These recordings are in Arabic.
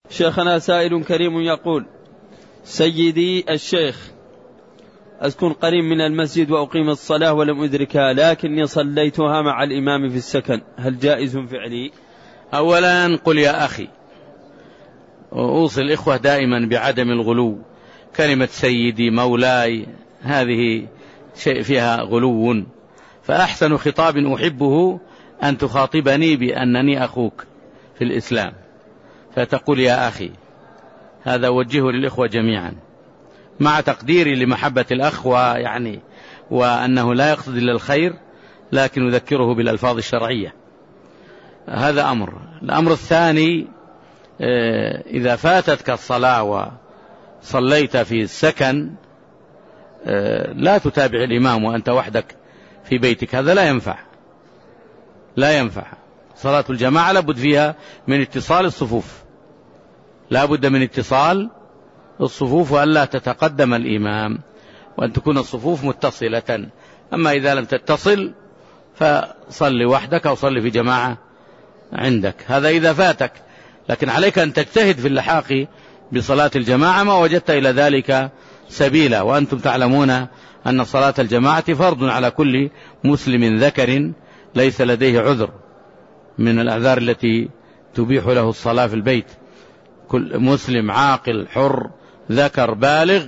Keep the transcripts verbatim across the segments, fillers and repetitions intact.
شيخنا سائل كريم يقول: سيدي الشيخ، أسكن قريب من المسجد وأقيم الصلاة ولم أدركها، لكني صليتها مع الإمام في السكن، هل جائز فعلي؟ أولا قل يا أخي، وأوصي الإخوة دائما بعدم الغلو. كلمة سيدي مولاي هذه شيء فيها غلو، فأحسن خطاب أحبه أن تخاطبني بأنني أخوك في الإسلام، فتقول يا أخي. هذا وجهه للإخوة جميعا، مع تقديري لمحبة الأخ ويعني وأنه لا يقصد إلا الخير، لكن أذكره بالألفاظ الشرعية. هذا أمر. الأمر الثاني، إذا فاتتك الصلاة وصليت في السكن لا تتابع الإمام وأنت وحدك في بيتك، هذا لا ينفع، لا ينفع. صلاة الجماعة لابد فيها من اتصال الصفوف، لابد من اتصال الصفوف، وألا تتقدم الإمام، وأن تكون الصفوف متصلة. أما إذا لم تتصل فصل وحدك أو صل في جماعة عندك، هذا إذا فاتك. لكن عليك أن تجتهد في اللحاق بصلاة الجماعة ما وجدت إلى ذلك سبيلا. وأنتم تعلمون أن صلاة الجماعة فرض على كل مسلم ذكر ليس لديه عذر من الأعذار التي تبيح له الصلاة في البيت. كل مسلم عاقل حر ذكر بالغ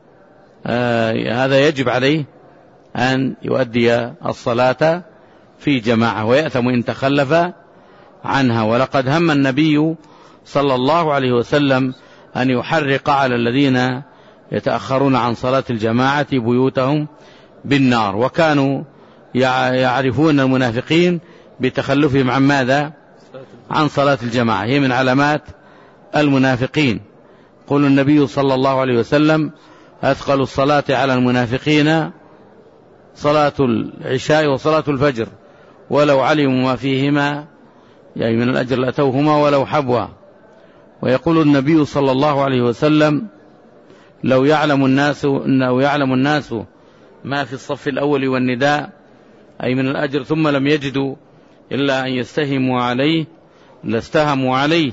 آه هذا يجب عليه أن يؤدي الصلاة في جماعة، ويأثم إن تخلف عنها. ولقد هم النبي صلى الله عليه وسلم أن يحرق على الذين يتأخرون عن صلاة الجماعة بيوتهم بالنار، وكانوا يعرفون المنافقين بتخلفهم عن ماذا؟ عن صلاة الجماعة، هي من علامات المنافقين. قال النبي صلى الله عليه وسلم: أثقل الصلاة على المنافقين صلاة العشاء وصلاة الفجر، ولو علموا ما فيهما يعني من الأجر لأتوهما ولو حبوا. ويقول النبي صلى الله عليه وسلم: لو يعلم الناس إنه يعلم الناس ما في الصف الأول والنداء أي من الأجر ثم لم يجدوا إلا أن يستهموا عليه لاستهموا عليه.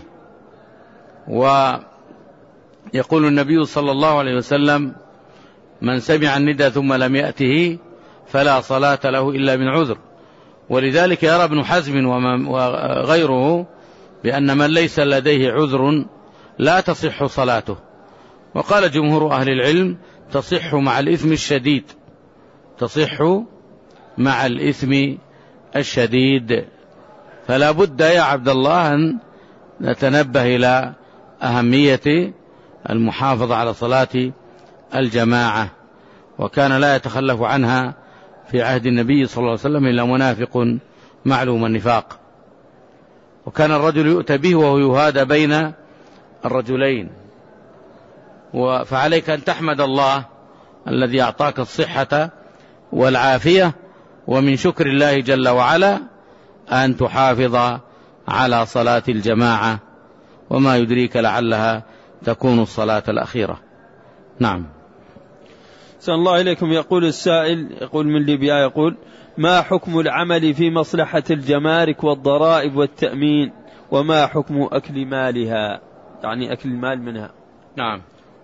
ويقول النبي صلى الله عليه وسلم: من سمع النداء ثم لم يأته فلا صلاة له إلا من عذر. ولذلك يرى ابن حزم وغيره بأن من ليس لديه عذر لا تصح صلاته. وقال جمهور أهل العلم: تصح مع الإثم الشديد، تصح مع الإثم الشديد. فلا بد يا عبد الله أن نتنبه إلى أهمية المحافظة على صلاة الجماعة، وكان لا يتخلف عنها في عهد النبي صلى الله عليه وسلم إلا منافق معلوم النفاق. وكان الرجل يؤتى به وهو يهادى بين الرجلين. فعليك أن تحمد الله الذي أعطاك الصحة والعافية، ومن شكر الله جل وعلا أن تحافظ على صلاة الجماعة، وما يدريك لعلها تكون الصلاة الأخيرة. نعم. سأل الله إليكم. يقول السائل، يقول من ليبيا، يقول: ما حكم العمل في مصلحة الجمارك والضرائب والتأمين، وما حكم أكل مالها، يعني أكل المال منها؟ نعم.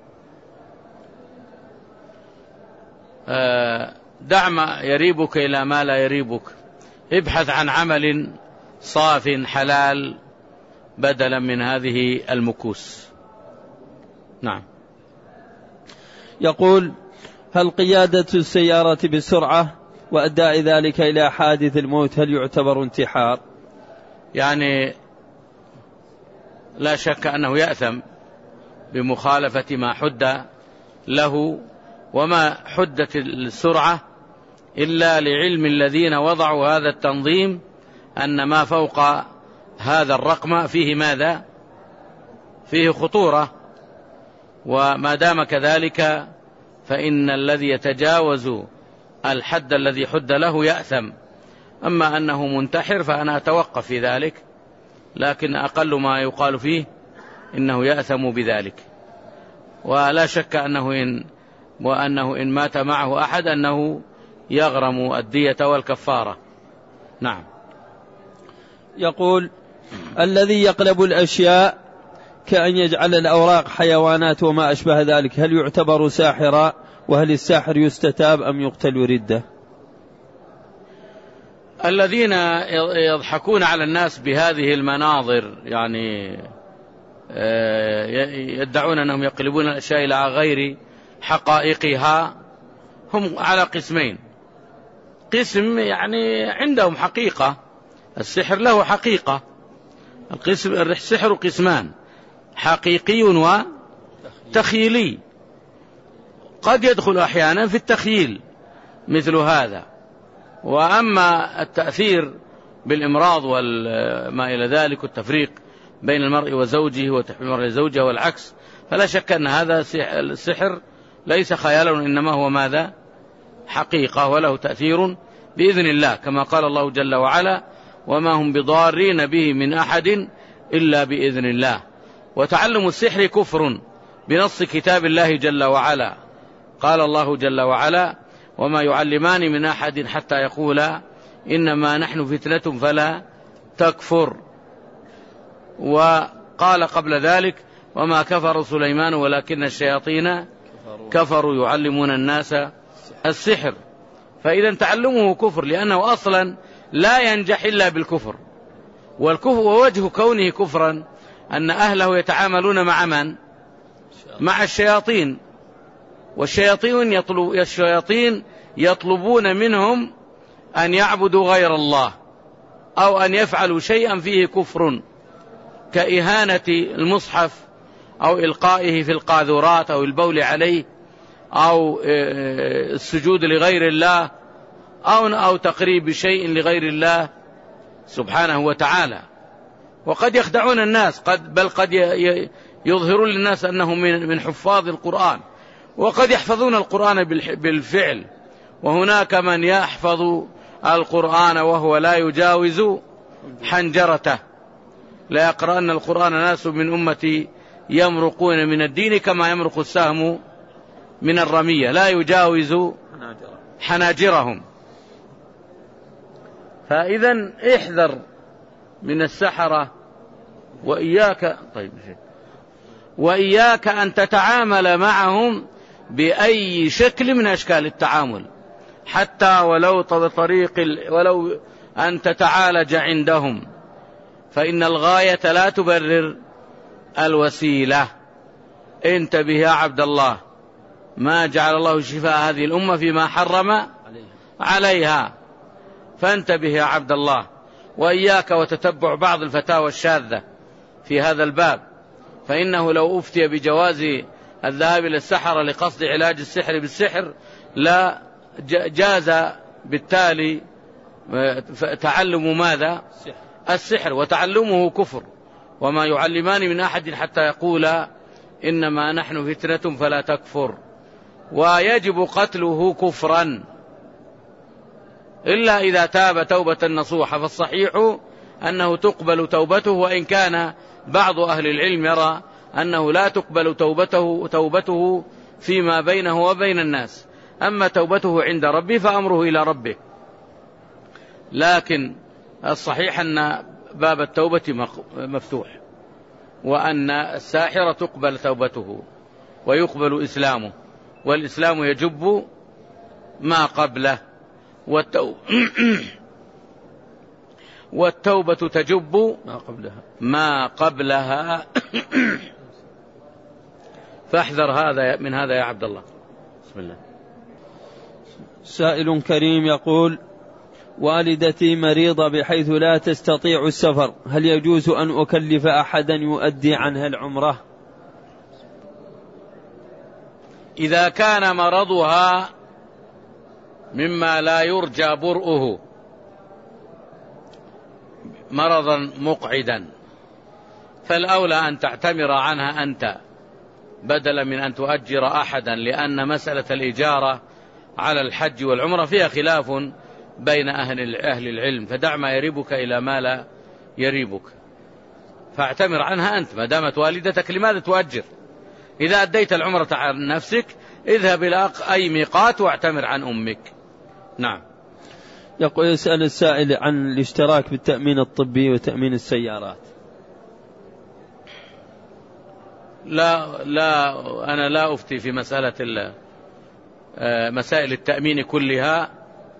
آه دع ما يريبك إلى ما لا يريبك، ابحث عن عمل صاف حلال بدلا من هذه المكوس. نعم. يقول: هل قيادة السيارة بسرعة وأداء ذلك إلى حادث الموت هل يعتبر انتحار؟ يعني لا شك أنه يأثم بمخالفة ما حد له، وما حدت السرعة إلا لعلم الذين وضعوا هذا التنظيم أن ما فوق هذا الرقم فيه ماذا؟ فيه خطورة. وما دام كذلك فإن الذي يتجاوز الحد الذي حد له يأثم. أما أنه منتحر فأنا أتوقف في ذلك، لكن أقل ما يقال فيه إنه يأثم بذلك. ولا شك أنه إن وأنه إن مات معه أحد أنه يغرم الدية والكفارة. نعم. يقول: الذي يقلب الأشياء كأن يجعل الأوراق حيوانات وما أشبه ذلك، هل يعتبر ساحرا؟ وهل الساحر يستتاب أم يقتل ردة؟ الذين يضحكون على الناس بهذه المناظر، يعني يدعون أنهم يقلبون الأشياء إلى غير حقائقها، هم على قسمين. قسم يعني عندهم حقيقة، السحر له حقيقة. القسم السحر قسمان، حقيقي وتخيلي. قد يدخل أحيانا في التخيل مثل هذا. وأما التأثير بالإمراض وما إلى ذلك والتفريق بين المرء وزوجه وتحميل المرء لزوجه والعكس، فلا شك أن هذا السحر ليس خيالا، إنما هو ماذا؟ حقيقة، وله تأثير بإذن الله، كما قال الله جل وعلا: وما هم بضارين به من أحد إلا بإذن الله. وتعلم السحر كفر بنص كتاب الله جل وعلا. قال الله جل وعلا: وما يعلمان من أحد حتى يقولا إنما نحن فتنة فلا تكفر. وقال قبل ذلك: وما كفر سليمان ولكن الشياطين كفروا يعلمون الناس السحر. فإذا تعلمه كفر، لأنه أصلا لا ينجح إلا بالكفر. والكفر ووجه كونه كفرا أن أهله يتعاملون مع من؟ مع الشياطين، والشياطين يطلب الشياطين يطلبون منهم أن يعبدوا غير الله، أو أن يفعلوا شيئا فيه كفر، كإهانة المصحف، أو إلقائه في القاذورات، أو البول عليه، أو السجود لغير الله، أو أو تقريب شيء لغير الله سبحانه وتعالى. وقد يخدعون الناس، قد بل قد يظهرون للناس أنهم من حفاظ القرآن، وقد يحفظون القرآن بالفعل. وهناك من يحفظ القرآن وهو لا يجاوز حنجرته. لا يقرأن القرآن ناس من أمتي يمرقون من الدين كما يمرق السهم من الرمية، لا يجاوز حناجرهم. فإذا احذر من السحرة، وإياك طيب وإياك أن تتعامل معهم بأي شكل من أشكال التعامل، حتى ولو بطريق ولو أن تتعالج عندهم، فإن الغاية لا تبرر الوسيلة. انتبه يا عبد الله، ما جعل الله شفاء هذه الأمة فيما حرم عليها، فانتبه يا عبد الله. وإياك وتتبع بعض الفتاوى الشاذة في هذا الباب، فإنه لو أفتي بجواز الذهاب إلى السحرة لقصد علاج السحر بالسحر لا جاز بالتالي تعلم ماذا؟ السحر، وتعلمه كفر. وما يعلمان من أحد حتى يقولا إنما نحن فتنة فلا تكفر. ويجب قتله كفرا إلا إذا تاب توبة نصوحة، فالصحيح أنه تقبل توبته، وإن كان بعض أهل العلم يرى أنه لا تقبل توبته توبته فيما بينه وبين الناس، أما توبته عند ربه فأمره إلى ربه. لكن الصحيح أن باب التوبة مفتوح، وأن الساحر تقبل توبته ويقبل إسلامه، والإسلام يجب ما قبله، والتو... والتوبة تجب ما قبلها, ما قبلها. فاحذر هذا من هذا يا عبد الله. بسم الله. سائل كريم يقول: والدتي مريضة بحيث لا تستطيع السفر، هل يجوز أن أكلف أحدا يؤدي عنها العمرة؟ إذا كان مرضها مما لا يرجى برؤه، مرضا مقعدا، فالأولى أن تعتمر عنها أنت بدلا من أن تؤجر أحدا، لأن مسألة الإجارة على الحج والعمرة فيها خلاف بين أهل أهل العلم، فدع ما يريبك إلى ما لا يريبك، فاعتمر عنها أنت ما دامت والدتك، لماذا تؤجر؟ إذا أديت العمرة عن نفسك اذهب إلى أي ميقات واعتمر عن أمك. نعم. يقول: يسأل السائل عن الاشتراك بالتأمين الطبي وتأمين السيارات. لا لا أنا لا أفتي في مسألة مسائل التأمين كلها،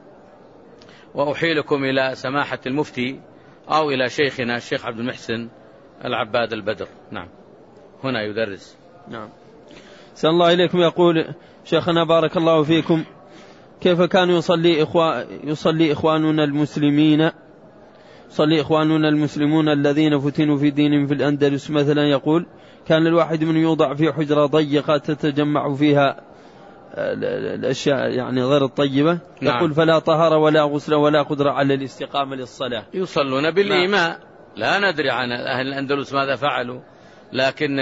وأحيلكم إلى سماحة المفتي أو إلى شيخنا الشيخ عبد المحسن العباد البدر. نعم هنا يدرس. نعم. سأل الله إليكم يقول شيخنا بارك الله فيكم، كيف كان يصلي إخوان يصلي إخواننا المسلمين يصلي إخواننا المسلمون الذين فتنوا في دينهم في الأندلس مثلا؟ يقول كان الواحد من يوضع في حجرة ضيقة تتجمع فيها الأشياء يعني غير الطيبة. نعم. يقول فلا طهارة ولا غسل ولا قدرة على الاستقامة للصلاة. يصلون بالإيماء. لا ندري عن أهل الأندلس ماذا فعلوا، لكن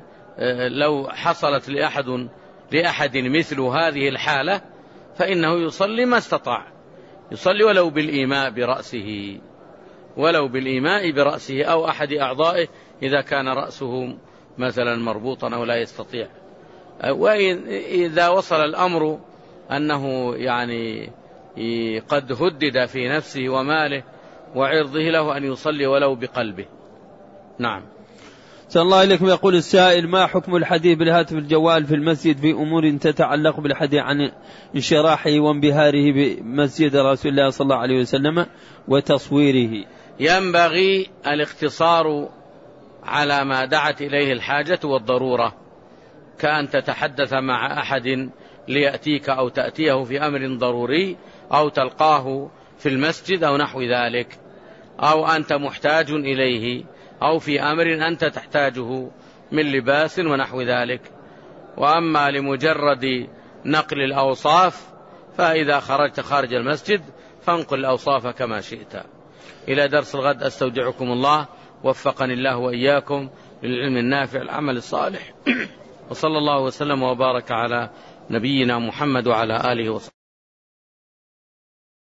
لو حصلت لأحد لأحد مثل هذه الحالة فإنه يصلي ما استطاع، يصلي ولو بالإيماء برأسه ولو بالإيماء برأسه أو أحد أعضائه إذا كان رأسه مثلا مربوطا أو لا يستطيع. وإذا وصل الأمر أنه يعني قد هدد في نفسه وماله وعرضه له أن يصلي ولو بقلبه. نعم. صلى الله عليكم يقول السائل ما حكم الحديث بالهاتف الجوال في المسجد في أمور تتعلق بالحديث عن انشراحه وانبهاره بمسجد رسول الله صلى الله عليه وسلم وتصويره؟ ينبغي الاقتصار على ما دعت إليه الحاجة والضرورة، كأن تتحدث مع أحد ليأتيك أو تأتيه في أمر ضروري أو تلقاه في المسجد أو نحو ذلك، أو أنت محتاج إليه، أو في أمر أنت تحتاجه من لباس ونحو ذلك. وأما لمجرد نقل الأوصاف فإذا خرجت خارج المسجد فانقل الأوصاف كما شئت. إلى درس الغد أستودعكم الله، وفقني الله وإياكم للعلم النافع العمل الصالح، وصلى الله وسلم وبارك على نبينا محمد وعلى آله وصحبه.